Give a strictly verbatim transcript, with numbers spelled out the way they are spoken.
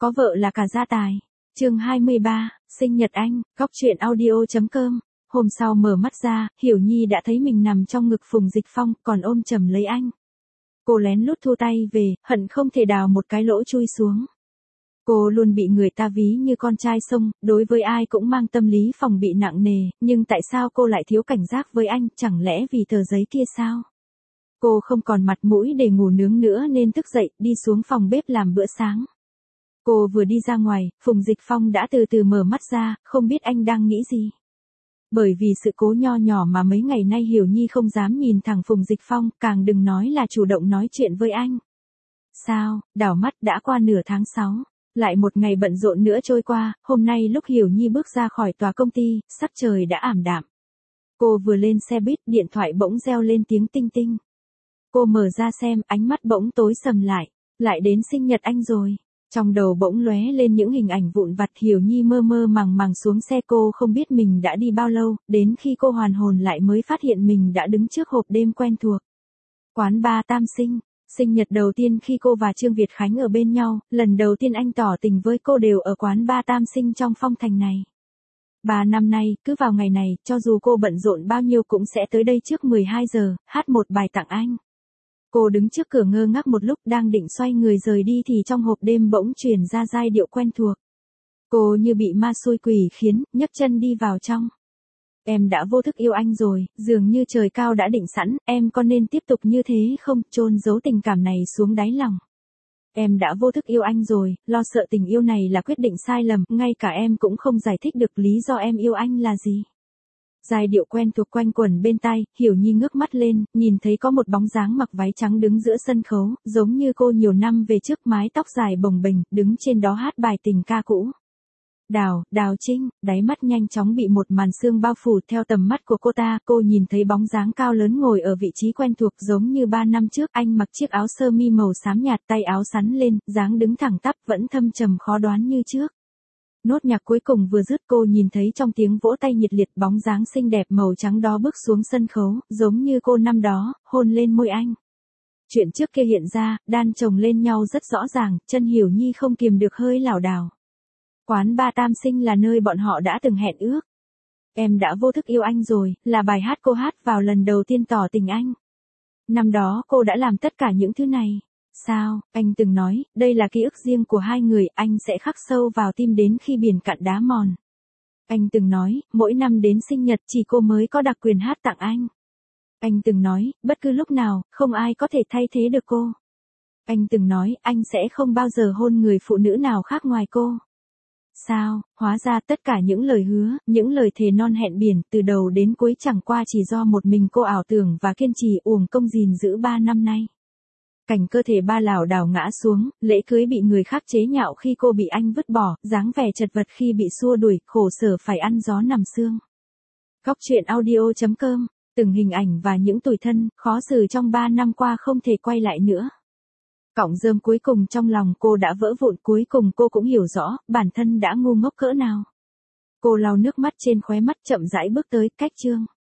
có vợ là cả gia tài. Chương hai mươi ba, sinh nhật anh, góc truyện audio.com. Hôm sau mở mắt ra, Hiểu Nhi đã thấy mình nằm trong ngực Phùng Dịch Phong, còn ôm chầm lấy anh. Cô lén lút thu tay về, hận không thể đào một cái lỗ chui xuống. Cô luôn bị người ta ví như con trai sông, đối với ai cũng mang tâm lý phòng bị nặng nề, nhưng tại sao cô lại thiếu cảnh giác với anh, chẳng lẽ vì tờ giấy kia sao? Cô không còn mặt mũi để ngủ nướng nữa nên thức dậy, đi xuống phòng bếp làm bữa sáng. Cô vừa đi ra ngoài, Phùng Dịch Phong đã từ từ mở mắt ra, không biết anh đang nghĩ gì. Bởi vì sự cố nho nhỏ mà mấy ngày nay Hiểu Nhi không dám nhìn thẳng Phùng Dịch Phong, càng đừng nói là chủ động nói chuyện với anh. Sao, đảo mắt đã qua nửa tháng sáu. Lại một ngày bận rộn nữa trôi qua, hôm nay lúc Hiểu Nhi bước ra khỏi tòa công ty, sắc trời đã ảm đạm. Cô vừa lên xe buýt, điện thoại bỗng reo lên tiếng tinh tinh. Cô mở ra xem, ánh mắt bỗng tối sầm lại, lại đến sinh nhật anh rồi. Trong đầu bỗng lóe lên những hình ảnh vụn vặt. Hiểu Nhi mơ mơ màng màng xuống xe, cô không biết mình đã đi bao lâu, đến khi cô hoàn hồn lại mới phát hiện mình đã đứng trước hộp đêm quen thuộc. Quán bar Tam Sinh. Sinh nhật đầu tiên khi cô và Trương Việt Khánh ở bên nhau, lần đầu tiên anh tỏ tình với cô đều ở quán bar Tam Sinh trong Phong Thành này. Ba năm nay, cứ vào ngày này, cho dù cô bận rộn bao nhiêu cũng sẽ tới đây trước mười hai giờ, hát một bài tặng anh. Cô đứng trước cửa ngơ ngác một lúc, đang định xoay người rời đi thì trong hộp đêm bỗng truyền ra giai điệu quen thuộc. Cô như bị ma xui quỷ khiến, nhấc chân đi vào trong. Em đã vô thức yêu anh rồi, dường như trời cao đã định sẵn, em có nên tiếp tục như thế không, chôn giấu tình cảm này xuống đáy lòng. Em đã vô thức yêu anh rồi, lo sợ tình yêu này là quyết định sai lầm, ngay cả em cũng không giải thích được lý do em yêu anh là gì. Giai điệu quen thuộc quanh quẩn bên tai, Hiểu Nhi ngước mắt lên, nhìn thấy có một bóng dáng mặc váy trắng đứng giữa sân khấu, giống như cô nhiều năm về trước, mái tóc dài bồng bềnh, đứng trên đó hát bài tình ca cũ. Đào, Đào Trinh, đáy mắt nhanh chóng bị một màn sương bao phủ. Theo tầm mắt của cô ta, cô nhìn thấy bóng dáng cao lớn ngồi ở vị trí quen thuộc giống như ba năm trước. Anh mặc chiếc áo sơ mi màu xám nhạt, tay áo sắn lên, dáng đứng thẳng tắp, vẫn thâm trầm khó đoán như trước. Nốt nhạc cuối cùng vừa dứt, cô nhìn thấy trong tiếng vỗ tay nhiệt liệt bóng dáng xinh đẹp màu trắng đó bước xuống sân khấu, giống như cô năm đó, hôn lên môi anh. Chuyện trước kia hiện ra, đan chồng lên nhau rất rõ ràng, chân Hiểu Nhi không kiềm được hơi lảo đảo. Quán bar Tam Sinh là nơi bọn họ đã từng hẹn ước. Em đã vô thức yêu anh rồi, là bài hát cô hát vào lần đầu tiên tỏ tình anh. Năm đó cô đã làm tất cả những thứ này. Sao, anh từng nói, đây là ký ức riêng của hai người, anh sẽ khắc sâu vào tim đến khi biển cạn đá mòn. Anh từng nói, mỗi năm đến sinh nhật chỉ cô mới có đặc quyền hát tặng anh. Anh từng nói, bất cứ lúc nào, không ai có thể thay thế được cô. Anh từng nói, anh sẽ không bao giờ hôn người phụ nữ nào khác ngoài cô. Sao, hóa ra tất cả những lời hứa, những lời thề non hẹn biển, từ đầu đến cuối chẳng qua chỉ do một mình cô ảo tưởng và kiên trì uổng công gìn giữ ba năm nay. Cảnh cơ thể ba lảo đảo ngã xuống, lễ cưới bị người khác chế nhạo khi cô bị anh vứt bỏ, dáng vẻ chật vật khi bị xua đuổi, khổ sở phải ăn gió nằm sương. Góc truyện audio.com, từng hình ảnh và những tủi thân, khó xử trong ba năm qua không thể quay lại nữa. Cọng rơm cuối cùng trong lòng cô đã vỡ vụn, cuối cùng cô cũng hiểu rõ, bản thân đã ngu ngốc cỡ nào. Cô lau nước mắt trên khóe mắt, chậm rãi bước tới, cách chương.